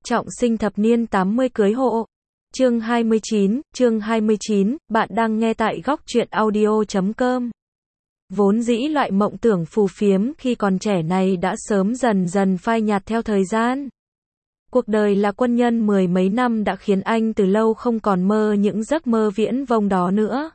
Trọng sinh thập niên 80 cưới hộ. Chương 29, bạn đang nghe tại góc truyện audio.com. Vốn dĩ loại mộng tưởng phù phiếm khi còn trẻ này đã sớm dần dần phai nhạt theo thời gian. Cuộc đời là quân nhân mười mấy năm đã khiến anh từ lâu không còn mơ những giấc mơ viễn vông đó nữa.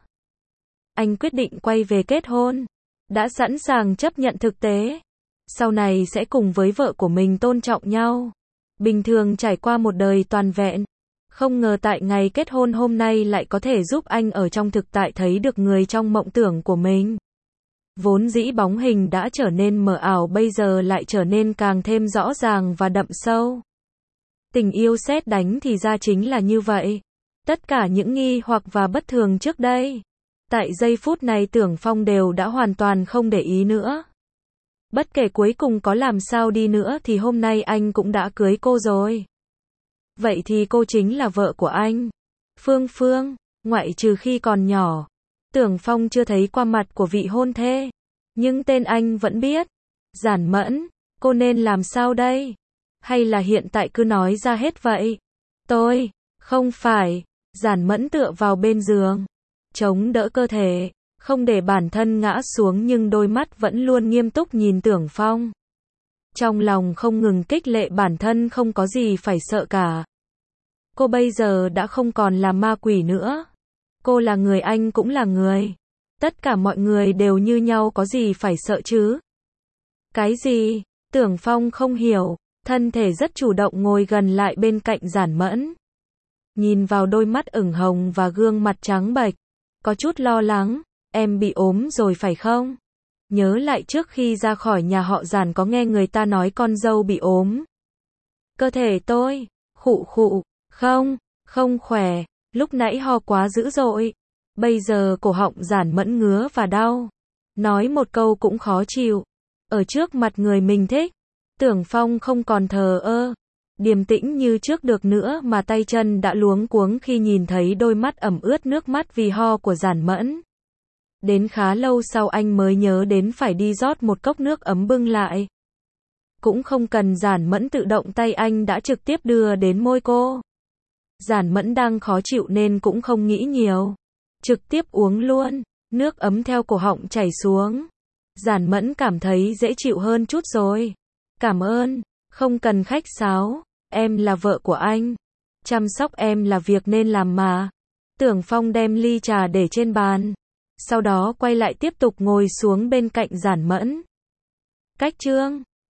Anh quyết định quay về kết hôn. Đã sẵn sàng chấp nhận thực tế. Sau này sẽ cùng với vợ của mình tôn trọng nhau. Bình thường trải qua một đời toàn vẹn. Không ngờ tại ngày kết hôn hôm nay lại có thể giúp anh ở trong thực tại thấy được người trong mộng tưởng của mình. Vốn dĩ bóng hình đã trở nên mờ ảo bây giờ lại trở nên càng thêm rõ ràng và đậm sâu. Tình yêu sét đánh thì ra chính là như vậy. Tất cả những nghi hoặc và bất thường trước đây, tại giây phút này Tưởng Phong đều đã hoàn toàn không để ý nữa. Bất kể cuối cùng có làm sao đi nữa thì hôm nay anh cũng đã cưới cô rồi. Vậy thì cô chính là vợ của anh. Phương, ngoại trừ khi còn nhỏ, Tưởng Phong chưa thấy qua mặt của vị hôn thê. Nhưng tên anh vẫn biết. Giản Mẫn, cô nên làm sao đây? Hay là hiện tại cứ nói ra hết vậy? Tôi, không phải. Giản Mẫn tựa vào bên giường, chống đỡ cơ thể, không để bản thân ngã xuống nhưng đôi mắt vẫn luôn nghiêm túc nhìn Tưởng Phong. Trong lòng không ngừng khích lệ bản thân không có gì phải sợ cả. Cô bây giờ đã không còn là ma quỷ nữa. Cô là người, anh cũng là người. Tất cả mọi người đều như nhau, có gì phải sợ chứ? Cái gì? Tưởng Phong không hiểu, thân thể rất chủ động ngồi gần lại bên cạnh Giản Mẫn. Nhìn vào đôi mắt ửng hồng và gương mặt trắng bệch, có chút lo lắng. Em bị ốm rồi phải không? Nhớ lại trước khi ra khỏi nhà họ Giản có nghe người ta nói con dâu bị ốm. Cơ thể tôi, khụ, không khỏe, lúc nãy ho quá dữ dội. Bây giờ cổ họng Giản Mẫn ngứa và đau. Nói một câu cũng khó chịu. Ở trước mặt người mình thích, Tưởng Phong không còn thờ ơ, điềm tĩnh như trước được nữa mà tay chân đã luống cuống khi nhìn thấy đôi mắt ẩm ướt nước mắt vì ho của Giản Mẫn. Đến khá lâu sau anh mới nhớ đến phải đi rót một cốc nước ấm bưng lại. Cũng không cần Giản Mẫn tự động, tay anh đã trực tiếp đưa đến môi cô. Giản Mẫn đang khó chịu nên cũng không nghĩ nhiều, trực tiếp uống luôn, nước ấm theo cổ họng chảy xuống. Giản Mẫn cảm thấy dễ chịu hơn chút rồi. Cảm ơn, không cần khách sáo, em là vợ của anh. Chăm sóc em là việc nên làm mà. Tưởng Phong đem ly trà để trên bàn. Sau đó quay lại tiếp tục ngồi xuống bên cạnh Giản Mẫn. Cách chương